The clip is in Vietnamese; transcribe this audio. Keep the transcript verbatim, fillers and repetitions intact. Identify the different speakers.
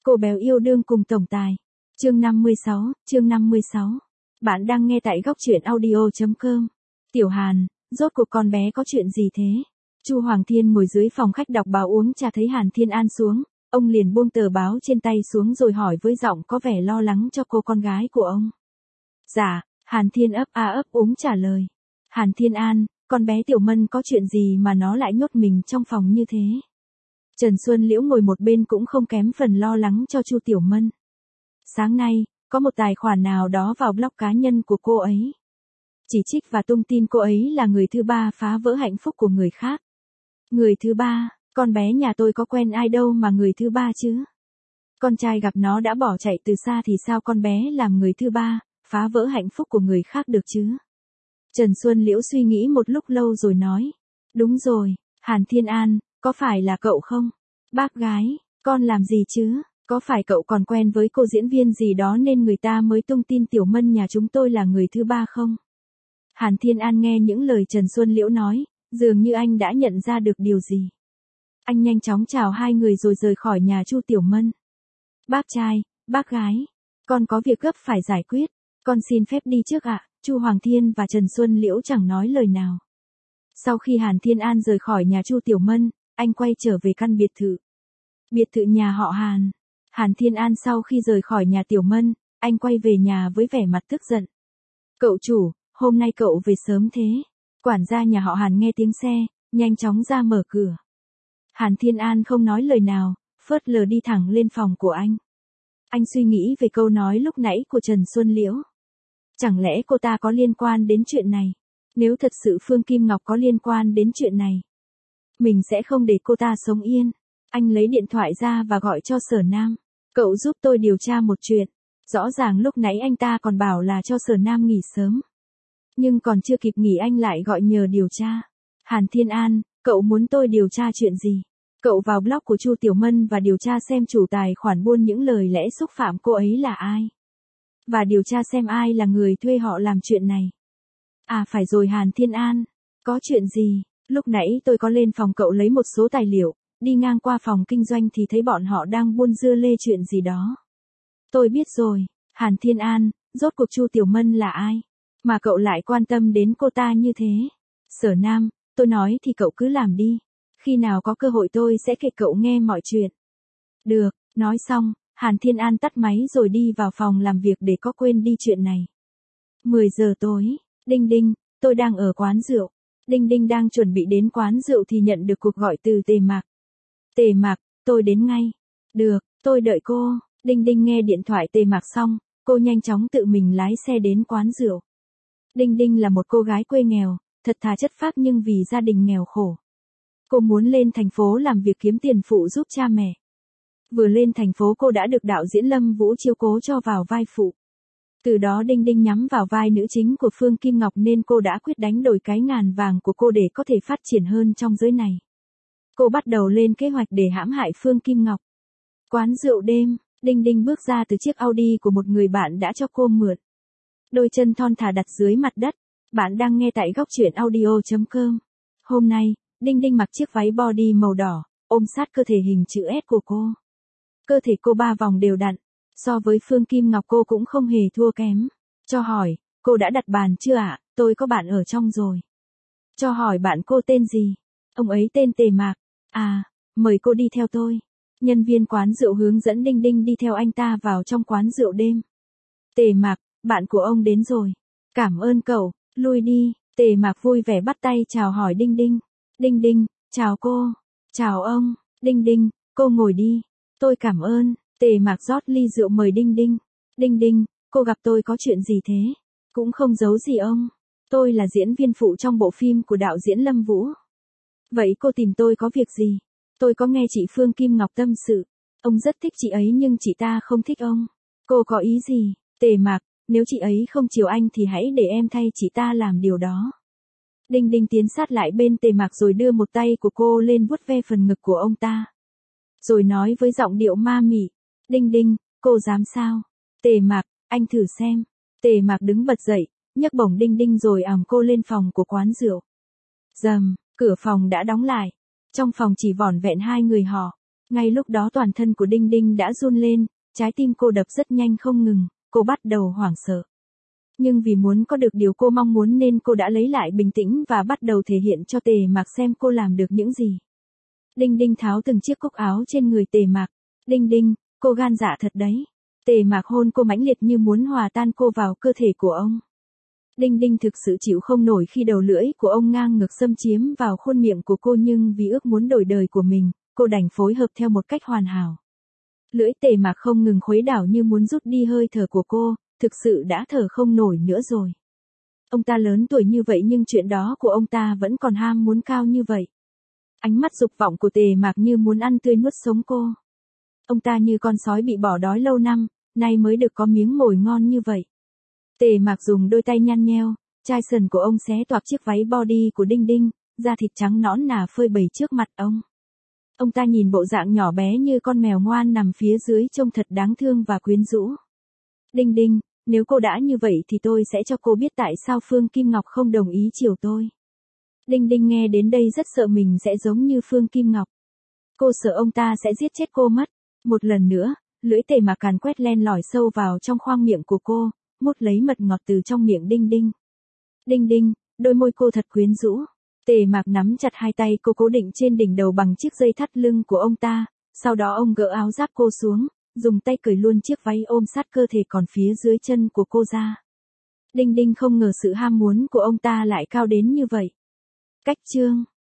Speaker 1: Cô béo yêu đương cùng tổng tài. Chương năm mươi sáu, chương năm mươi sáu. Bạn đang nghe tại góc truyện audio chấm com. Tiểu Hàn, rốt cuộc con bé có chuyện gì thế? Chu Hoàng Thiên ngồi dưới phòng khách đọc báo uống trà thấy Hàn Thiên An xuống, ông liền buông tờ báo trên tay xuống rồi hỏi với giọng có vẻ lo lắng cho cô con gái của ông. Dạ, Hàn Thiên ấp a ấp úng trả lời. Hàn Thiên An, con bé Tiểu Mân có chuyện gì mà nó lại nhốt mình trong phòng như thế? Trần Xuân Liễu ngồi một bên cũng không kém phần lo lắng cho Chu Tiểu Mân. Sáng nay, có một tài khoản nào đó vào blog cá nhân của cô ấy. Chỉ trích và tung tin cô ấy là người thứ ba phá vỡ hạnh phúc của người khác. Người thứ ba, con bé nhà tôi có quen ai đâu mà người thứ ba chứ. Con trai gặp nó đã bỏ chạy từ xa thì sao con bé làm người thứ ba, phá vỡ hạnh phúc của người khác được chứ. Trần Xuân Liễu suy nghĩ một lúc lâu rồi nói. Đúng rồi, Hàn Thiên An, có phải là cậu không? Bác gái, con làm gì chứ? Có phải cậu còn quen với cô diễn viên gì đó nên người ta mới tung tin Tiểu Mân nhà chúng tôi là người thứ ba không? Hàn Thiên An nghe những lời Trần Xuân Liễu nói, dường như anh đã nhận ra được điều gì. Anh nhanh chóng chào hai người rồi rời khỏi nhà Chu Tiểu Mân. Bác trai, bác gái, con có việc gấp phải giải quyết, con xin phép đi trước ạ. Chu Hoàng Thiên và Trần Xuân Liễu chẳng nói lời nào. Sau khi Hàn Thiên An rời khỏi nhà Chu Tiểu Mân, anh quay trở về căn biệt thự. Biệt thự nhà họ Hàn. Hàn Thiên An sau khi rời khỏi nhà Tiểu Mân, anh quay về nhà với vẻ mặt tức giận. Cậu chủ, hôm nay cậu về sớm thế. Quản gia nhà họ Hàn nghe tiếng xe, nhanh chóng ra mở cửa. Hàn Thiên An không nói lời nào, phớt lờ đi thẳng lên phòng của anh. Anh suy nghĩ về câu nói lúc nãy của Trần Xuân Liễu. Chẳng lẽ cô ta có liên quan đến chuyện này? Nếu thật sự Phương Kim Ngọc có liên quan đến chuyện này, mình sẽ không để cô ta sống yên. Anh lấy điện thoại ra và gọi cho Sở Nam. Cậu giúp tôi điều tra một chuyện. Rõ ràng lúc nãy anh ta còn bảo là cho Sở Nam nghỉ sớm. Nhưng còn chưa kịp nghỉ anh lại gọi nhờ điều tra. Hàn Thiên An, cậu muốn tôi điều tra chuyện gì? Cậu vào blog của Chu Tiểu Mân và điều tra xem chủ tài khoản buôn những lời lẽ xúc phạm cô ấy là ai. Và điều tra xem ai là người thuê họ làm chuyện này. À phải rồi Hàn Thiên An. Có chuyện gì? Lúc nãy tôi có lên phòng cậu lấy một số tài liệu, đi ngang qua phòng kinh doanh thì thấy bọn họ đang buôn dưa lê chuyện gì đó. Tôi biết rồi, Hàn Thiên An, rốt cuộc Chu Tiểu Mân là ai? Mà cậu lại quan tâm đến cô ta như thế? Sở Nam, tôi nói thì cậu cứ làm đi. Khi nào có cơ hội tôi sẽ kể cậu nghe mọi chuyện. Được, nói xong, Hàn Thiên An tắt máy rồi đi vào phòng làm việc để có quên đi chuyện này. mười giờ tối, Đinh Đinh, tôi đang ở quán rượu. Đinh Đinh đang chuẩn bị đến quán rượu thì nhận được cuộc gọi từ Tề Mạc. Tề Mạc, tôi đến ngay. Được, tôi đợi cô. Đinh Đinh nghe điện thoại Tề Mạc xong, cô nhanh chóng tự mình lái xe đến quán rượu. Đinh Đinh là một cô gái quê nghèo, thật thà chất phác nhưng vì gia đình nghèo khổ. Cô muốn lên thành phố làm việc kiếm tiền phụ giúp cha mẹ. Vừa lên thành phố cô đã được đạo diễn Lâm Vũ chiếu cố cho vào vai phụ. Từ đó Đinh Đinh nhắm vào vai nữ chính của Phương Kim Ngọc nên cô đã quyết đánh đổi cái ngàn vàng của cô để có thể phát triển hơn trong giới này. Cô bắt đầu lên kế hoạch để hãm hại Phương Kim Ngọc. Quán rượu đêm, Đinh Đinh bước ra từ chiếc Audi của một người bạn đã cho cô mượn. Đôi chân thon thả đặt dưới mặt đất. Bạn đang nghe tại góc truyện audio chấm com. Hôm nay, Đinh Đinh mặc chiếc váy body màu đỏ, ôm sát cơ thể hình chữ S của cô. Cơ thể cô ba vòng đều đặn. So với Phương Kim Ngọc cô cũng không hề thua kém. Cho hỏi, cô đã đặt bàn chưa ạ? Tôi có bạn ở trong rồi. Cho hỏi bạn cô tên gì? Ông ấy tên Tề Mạc. À, mời cô đi theo tôi. Nhân viên quán rượu hướng dẫn Đinh Đinh đi theo anh ta vào trong quán rượu đêm. Tề Mạc, bạn của ông đến rồi. Cảm ơn cậu, lui đi. Tề Mạc vui vẻ bắt tay chào hỏi Đinh Đinh. Đinh Đinh, chào cô. Chào ông. Đinh Đinh, cô ngồi đi. Tôi cảm ơn. Tề Mạc rót ly rượu mời Đinh Đinh. Đinh Đinh, cô gặp tôi có chuyện gì thế? Cũng không giấu gì ông. Tôi là diễn viên phụ trong bộ phim của đạo diễn Lâm Vũ. Vậy cô tìm tôi có việc gì? Tôi có nghe chị Phương Kim Ngọc tâm sự. Ông rất thích chị ấy nhưng chị ta không thích ông. Cô có ý gì? Tề Mạc, nếu chị ấy không chiều anh thì hãy để em thay chị ta làm điều đó. Đinh Đinh tiến sát lại bên Tề Mạc rồi đưa một tay của cô lên vuốt ve phần ngực của ông ta. Rồi nói với giọng điệu ma mị. Đinh Đinh, cô dám sao? Tề Mạc, anh thử xem. Tề Mạc đứng bật dậy, nhấc bổng Đinh Đinh rồi ẵm cô lên phòng của quán rượu. Rầm, cửa phòng đã đóng lại. Trong phòng chỉ vỏn vẹn hai người họ. Ngay lúc đó toàn thân của Đinh Đinh đã run lên, trái tim cô đập rất nhanh không ngừng, cô bắt đầu hoảng sợ. Nhưng vì muốn có được điều cô mong muốn nên cô đã lấy lại bình tĩnh và bắt đầu thể hiện cho Tề Mạc xem cô làm được những gì. Đinh Đinh tháo từng chiếc cúc áo trên người Tề Mạc. Đinh Đinh, cô gan dạ thật đấy. Tề Mạc hôn cô mãnh liệt như muốn hòa tan cô vào cơ thể của ông. Đinh Đinh thực sự chịu không nổi khi đầu lưỡi của ông ngang ngược xâm chiếm vào khuôn miệng của cô, nhưng vì ước muốn đổi đời của mình, cô đành phối hợp theo một cách hoàn hảo. Lưỡi Tề Mạc không ngừng khuấy đảo như muốn rút đi hơi thở của cô, thực sự đã thở không nổi nữa rồi. Ông ta lớn tuổi như vậy nhưng chuyện đó của ông ta vẫn còn ham muốn cao như vậy. Ánh mắt dục vọng của Tề Mạc như muốn ăn tươi nuốt sống cô. Ông ta như con sói bị bỏ đói lâu năm, nay mới được có miếng mồi ngon như vậy. Tề Mạc dùng đôi tay nhăn nheo, chai sần của ông xé toạc chiếc váy body của Đinh Đinh, da thịt trắng nõn nà phơi bày trước mặt ông. Ông ta nhìn bộ dạng nhỏ bé như con mèo ngoan nằm phía dưới trông thật đáng thương và quyến rũ. Đinh Đinh, nếu cô đã như vậy thì tôi sẽ cho cô biết tại sao Phương Kim Ngọc không đồng ý chiều tôi. Đinh Đinh nghe đến đây rất sợ mình sẽ giống như Phương Kim Ngọc. Cô sợ ông ta sẽ giết chết cô mất. Một lần nữa, lưỡi Tề Mạc càn quét len lỏi sâu vào trong khoang miệng của cô, mút lấy mật ngọt từ trong miệng Đinh Đinh. Đinh Đinh, đôi môi cô thật quyến rũ. Tề Mạc nắm chặt hai tay cô cố định trên đỉnh đầu bằng chiếc dây thắt lưng của ông ta, sau đó ông gỡ áo giáp cô xuống, dùng tay cởi luôn chiếc váy ôm sát cơ thể còn phía dưới chân của cô ra. Đinh Đinh không ngờ sự ham muốn của ông ta lại cao đến như vậy. Cách chương